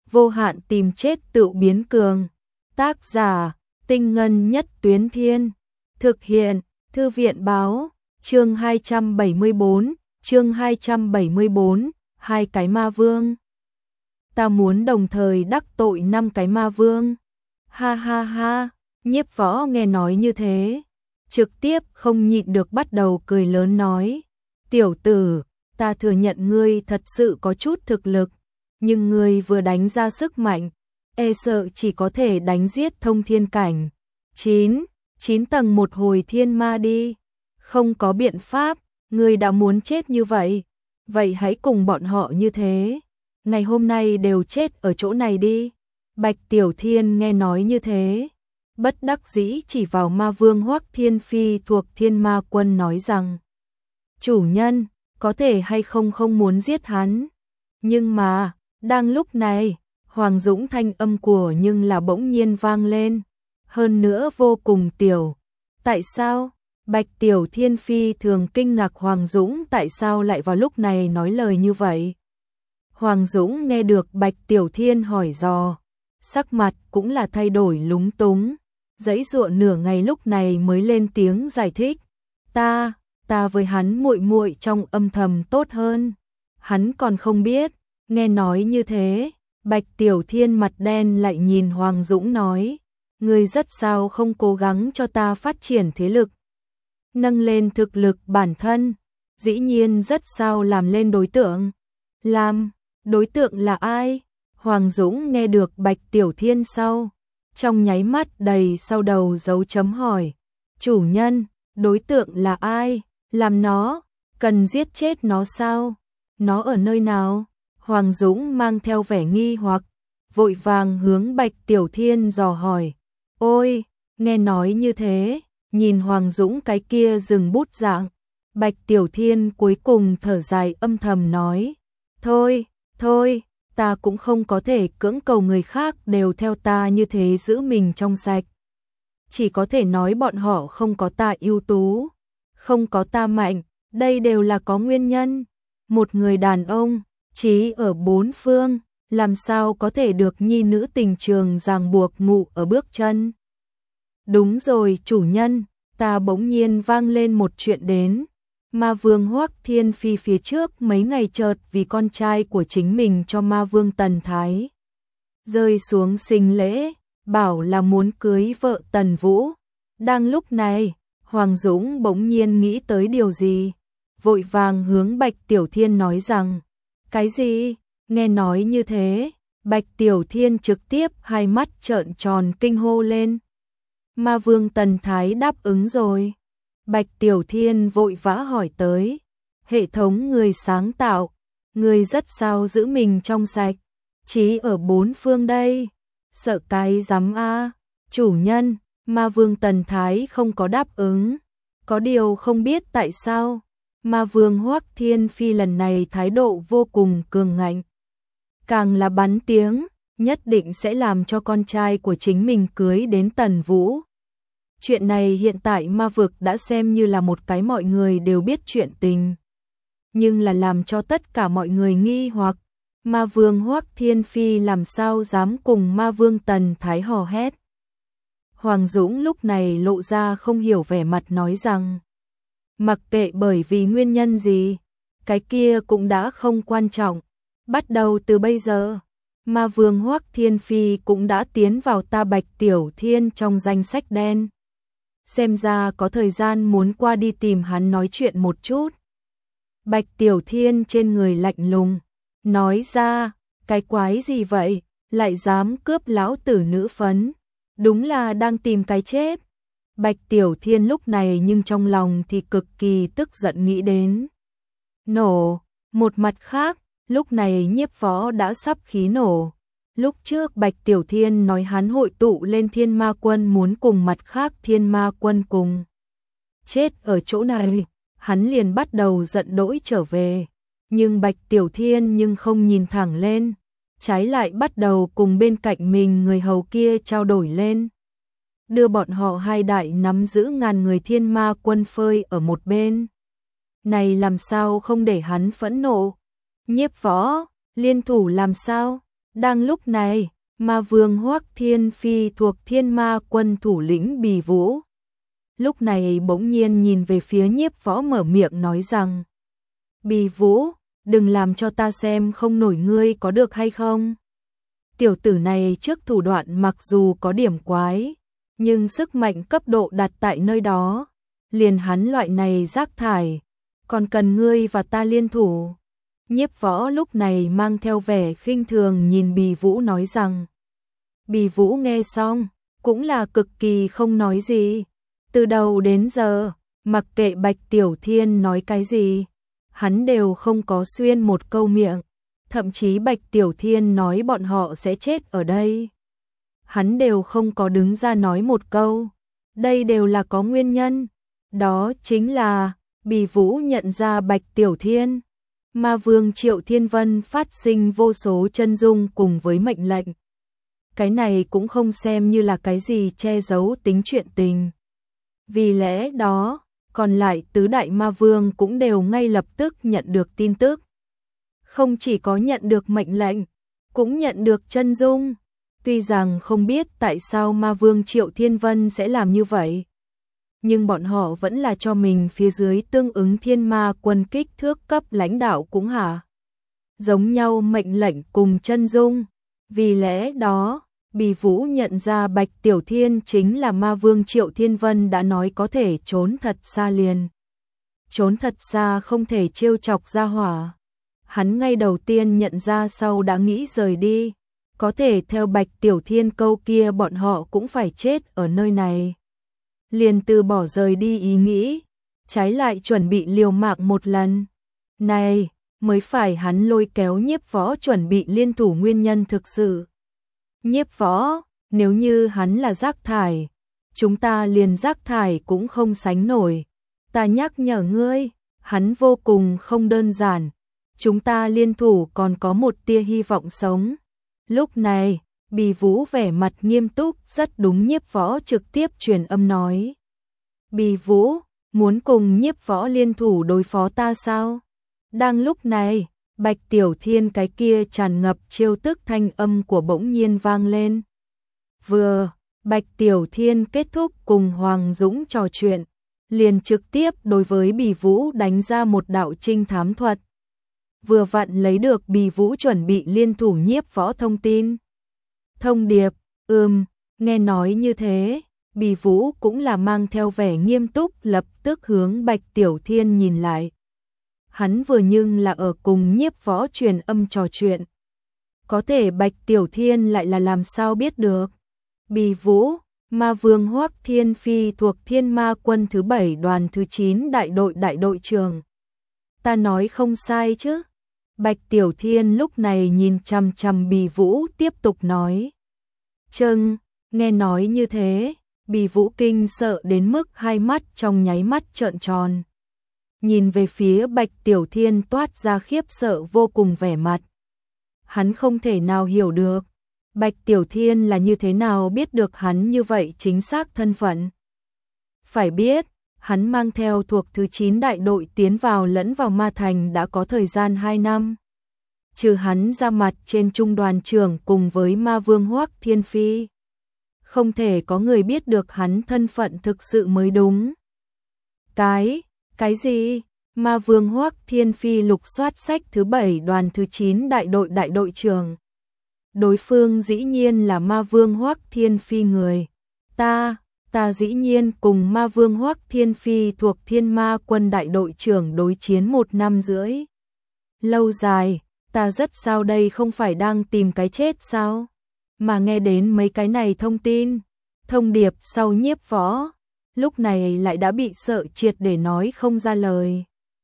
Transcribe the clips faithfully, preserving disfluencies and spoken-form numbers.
vô hạn tìm chết tự biến cường. Tác giả, Tinh Ngân Nhất Tuyến Thiên. Thực hiện, Thư viện Báo. Chương hai trăm bảy mươi bốn, chương hai trăm bảy mươi bốn, hai cái ma vương. Ta muốn đồng thời đắc tội năm cái ma vương. Ha ha ha, Nhiếp Võ nghe nói như thế, trực tiếp không nhịn được bắt đầu cười lớn nói. Tiểu tử, ta thừa nhận ngươi thật sự có chút thực lực, nhưng ngươi vừa đánh ra sức mạnh, e sợ chỉ có thể đánh giết thông thiên cảnh. Chín, chín tầng một hồi thiên ma đi. Không có biện pháp, ngươi đã muốn chết như vậy, vậy hãy cùng bọn họ như thế. Ngày hôm nay đều chết ở chỗ này đi. Bạch Tiểu Thiên nghe nói như thế, bất đắc dĩ chỉ vào ma vương Hoắc Thiên Phi thuộc Thiên Ma Quân nói rằng: chủ nhân, có thể hay không không muốn giết hắn. Nhưng mà, đang lúc này, Hoàng Dũng thanh âm của nhưng là bỗng nhiên vang lên, hơn nữa vô cùng tiểu. Tại sao? Bạch Tiểu Thiên Phi thường kinh ngạc Hoàng Dũng tại sao lại vào lúc này nói lời như vậy. Hoàng Dũng nghe được Bạch Tiểu Thiên hỏi dò, sắc mặt cũng là thay đổi lúng túng, giãy giụa nửa ngày lúc này mới lên tiếng giải thích. Ta, ta với hắn muội muội trong âm thầm tốt hơn. Hắn còn không biết. Nghe nói như thế, Bạch Tiểu Thiên mặt đen lại nhìn Hoàng Dũng nói: ngươi rất sao không cố gắng cho ta phát triển thế lực, nâng lên thực lực bản thân, dĩ nhiên rất sao làm lên đối tượng. Làm, đối tượng là ai? Hoàng Dũng nghe được Bạch Tiểu Thiên sau, trong nháy mắt đầy sau đầu dấu chấm hỏi. Chủ nhân, đối tượng là ai? Làm nó, cần giết chết nó sao? Nó ở nơi nào? Hoàng Dũng mang theo vẻ nghi hoặc, vội vàng hướng Bạch Tiểu Thiên dò hỏi. Ôi, nghe nói như thế, nhìn Hoàng Dũng cái kia dừng bút dạng, Bạch Tiểu Thiên cuối cùng thở dài âm thầm nói: thôi, thôi, ta cũng không có thể cưỡng cầu người khác đều theo ta như thế giữ mình trong sạch. Chỉ có thể nói bọn họ không có ta ưu tú, không có ta mạnh, đây đều là có nguyên nhân. Một người đàn ông, chí ở bốn phương, làm sao có thể được nhi nữ tình trường ràng buộc ngụ ở bước chân. Đúng rồi chủ nhân, ta bỗng nhiên vang lên một chuyện đến. Ma vương Hoắc Thiên Phi phía trước mấy ngày chợt vì con trai của chính mình cho ma vương Tần Thái rơi xuống sinh lễ, bảo là muốn cưới vợ Tần Vũ. Đang lúc này, Hoàng Dũng bỗng nhiên nghĩ tới điều gì, vội vàng hướng Bạch Tiểu Thiên nói rằng: cái gì? Nghe nói như thế, Bạch Tiểu Thiên trực tiếp hai mắt trợn tròn kinh hô lên. Ma vương Tần Thái đáp ứng rồi. Bạch Tiểu Thiên vội vã hỏi tới. Hệ thống người sáng tạo, người rất sao giữ mình trong sạch, chí ở bốn phương đây. Sợ cái rắm a. Chủ nhân, ma vương Tần Thái không có đáp ứng. Có điều không biết tại sao, ma vương Hoắc Thiên Phi lần này thái độ vô cùng cường ngạnh. Càng là bắn tiếng, nhất định sẽ làm cho con trai của chính mình cưới đến Tần Vũ. Chuyện này hiện tại ma vực đã xem như là một cái mọi người đều biết chuyện tình. Nhưng là làm cho tất cả mọi người nghi hoặc, ma vương Hoắc Thiên Phi làm sao dám cùng ma vương Tần Thái hò hét. Hoàng Dũng lúc này lộ ra không hiểu vẻ mặt nói rằng: mặc kệ bởi vì nguyên nhân gì, cái kia cũng đã không quan trọng. Bắt đầu từ bây giờ, ma vương Hoắc Thiên Phi cũng đã tiến vào ta Bạch Tiểu Thiên trong danh sách đen. Xem ra có thời gian muốn qua đi tìm hắn nói chuyện một chút. Bạch Tiểu Thiên trên người lạnh lùng, nói ra: cái quái gì vậy, lại dám cướp lão tử nữ phấn, đúng là đang tìm cái chết. Bạch Tiểu Thiên lúc này nhưng trong lòng thì cực kỳ tức giận nghĩ đến nổ. Một mặt khác, lúc này Nhiếp Võ đã sắp khí nổ. Lúc trước Bạch Tiểu Thiên nói hắn hội tụ lên Thiên Ma Quân muốn cùng mặt khác Thiên Ma Quân cùng chết ở chỗ này, hắn liền bắt đầu giận dỗi trở về. Nhưng Bạch Tiểu Thiên nhưng không nhìn thẳng lên, trái lại bắt đầu cùng bên cạnh mình người hầu kia trao đổi lên, đưa bọn họ hai đại nắm giữ ngàn người Thiên Ma Quân phơi ở một bên. Này làm sao không để hắn phẫn nộ? Nhiếp Võ, liên thủ làm sao? Đang lúc này, ma vương Hoắc Thiên Phi thuộc Thiên Ma Quân thủ lĩnh Bì Vũ. Lúc này bỗng nhiên nhìn về phía Nhiếp Võ mở miệng nói rằng: Bì Vũ, đừng làm cho ta xem không nổi ngươi có được hay không. Tiểu tử này trước thủ đoạn mặc dù có điểm quái, nhưng sức mạnh cấp độ đặt tại nơi đó, liền hắn loại này rác thải, còn cần ngươi và ta liên thủ. Nhiếp Võ lúc này mang theo vẻ khinh thường nhìn Bì Vũ nói rằng. Bì Vũ nghe xong, cũng là cực kỳ không nói gì. Từ đầu đến giờ, mặc kệ Bạch Tiểu Thiên nói cái gì, hắn đều không có xuyên một câu miệng. Thậm chí Bạch Tiểu Thiên nói bọn họ sẽ chết ở đây, hắn đều không có đứng ra nói một câu. Đây đều là có nguyên nhân. Đó chính là Bì Vũ nhận ra Bạch Tiểu Thiên, Ma Vương Triệu Thiên Vân phát sinh vô số chân dung cùng với mệnh lệnh. Cái này cũng không xem như là cái gì che giấu tính chuyện tình. Vì lẽ đó, còn lại tứ đại ma vương cũng đều ngay lập tức nhận được tin tức. Không chỉ có nhận được mệnh lệnh, cũng nhận được chân dung. Tuy rằng không biết tại sao ma vương Triệu Thiên Vân sẽ làm như vậy, nhưng bọn họ vẫn là cho mình phía dưới tương ứng Thiên Ma Quân kích thước cấp lãnh đạo cũng hả giống nhau mệnh lệnh cùng chân dung. Vì lẽ đó, Bì Vũ nhận ra Bạch Tiểu Thiên chính là ma vương Triệu Thiên Vân đã nói có thể trốn thật xa liền. Trốn thật xa không thể trêu chọc ra hỏa. Hắn ngay đầu tiên nhận ra sau đã nghĩ rời đi. Có thể theo Bạch Tiểu Thiên câu kia bọn họ cũng phải chết ở nơi này. Liền từ bỏ rời đi ý nghĩ, trái lại chuẩn bị liều mạng một lần. Này, mới phải hắn lôi kéo Nhiếp Võ chuẩn bị liên thủ nguyên nhân thực sự. Nhiếp Võ, nếu như hắn là rác thải, chúng ta liền rác thải cũng không sánh nổi. Ta nhắc nhở ngươi, hắn vô cùng không đơn giản. Chúng ta liên thủ còn có một tia hy vọng sống. Lúc này, Bì Vũ vẻ mặt nghiêm túc, rất đúng Nhiếp Võ trực tiếp truyền âm nói. Bì Vũ, muốn cùng Nhiếp Võ liên thủ đối phó ta sao? Đang lúc này, Bạch Tiểu Thiên cái kia tràn ngập chiêu tức thanh âm của bỗng nhiên vang lên. Vừa, Bạch Tiểu Thiên kết thúc cùng Hoàng Dũng trò chuyện, liền trực tiếp đối với Bì Vũ đánh ra một đạo trinh thám thuật. Vừa vặn lấy được Bì Vũ chuẩn bị liên thủ Nhiếp Võ thông tin. Thông điệp, ừm, nghe nói như thế, Bì Vũ cũng là mang theo vẻ nghiêm túc lập tức hướng Bạch Tiểu Thiên nhìn lại. Hắn vừa nhưng là ở cùng Nhiếp Võ truyền âm trò chuyện. Có thể Bạch Tiểu Thiên lại là làm sao biết được. Bì Vũ, ma vương Hoắc Thiên Phi thuộc Thiên Ma Quân thứ bảy đoàn thứ chín đại đội đại đội trưởng. Ta nói không sai chứ? Bạch Tiểu Thiên lúc này nhìn chằm chằm Bì Vũ tiếp tục nói. Châng, nghe nói như thế, Bì Vũ kinh sợ đến mức hai mắt trong nháy mắt trợn tròn. Nhìn về phía Bạch Tiểu Thiên toát ra khiếp sợ vô cùng vẻ mặt. Hắn không thể nào hiểu được, Bạch Tiểu Thiên là như thế nào biết được hắn như vậy chính xác thân phận. Phải biết, hắn mang theo thuộc thứ chín đại đội tiến vào lẫn vào Ma Thành đã có thời gian hai năm. Trừ hắn ra mặt trên trung đoàn trưởng cùng với ma vương Hoắc Thiên Phi, không thể có người biết được hắn thân phận thực sự mới đúng. Cái, cái gì? Ma vương Hoắc Thiên Phi lục soát sách thứ bảy đoàn thứ chín đại đội đại đội trưởng. Đối phương dĩ nhiên là ma vương Hoắc Thiên Phi người. Ta, ta dĩ nhiên cùng ma vương Hoắc Thiên Phi thuộc Thiên Ma Quân đại đội trưởng đối chiến một năm rưỡi. Lâu dài, ta rất sao đây không phải đang tìm cái chết sao? Mà nghe đến mấy cái này thông tin, thông điệp sau Nhiếp Võ, lúc này lại đã bị sợ triệt để nói không ra lời.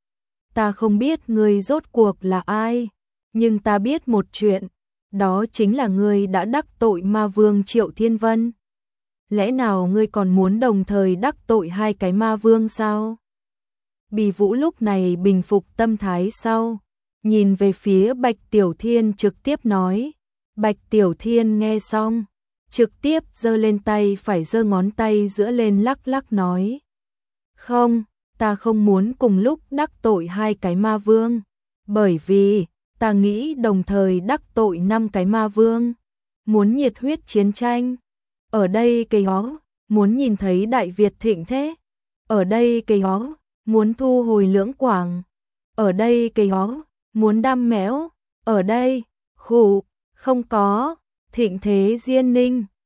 Ta không biết ngươi rốt cuộc là ai, nhưng ta biết một chuyện, đó chính là ngươi đã đắc tội ma vương Triệu Thiên Vân. Lẽ nào ngươi còn muốn đồng thời đắc tội hai cái ma vương sao? Bì Vũ lúc này bình phục tâm thái sau, nhìn về phía Bạch Tiểu Thiên trực tiếp nói. Bạch Tiểu Thiên nghe xong, trực tiếp giơ lên tay phải giơ ngón tay giữa lên lắc lắc nói. Không, ta không muốn cùng lúc đắc tội hai cái ma vương, bởi vì ta nghĩ đồng thời đắc tội năm cái ma vương, muốn nhiệt huyết chiến tranh. Ở đây cây hó, muốn nhìn thấy Đại Việt thịnh thế. Ở đây cây hó, muốn thu hồi Lưỡng Quảng. Ở đây cây hó, muốn đam mẽo. Ở đây, khủ, không có, thịnh thế Diên Ninh.